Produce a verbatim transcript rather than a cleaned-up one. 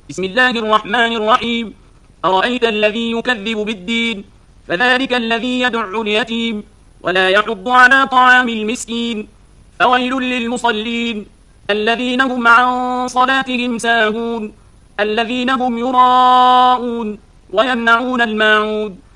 بسم الله الرحمن الرحيم. أرأيت الذي يكذب بالدين فذلك الذي يدع اليتيم ولا يحض على طعام المسكين. فويل للمصلين الذين هم عن صلاتهم ساهون الذين هم يراءون ويمنعون الماعون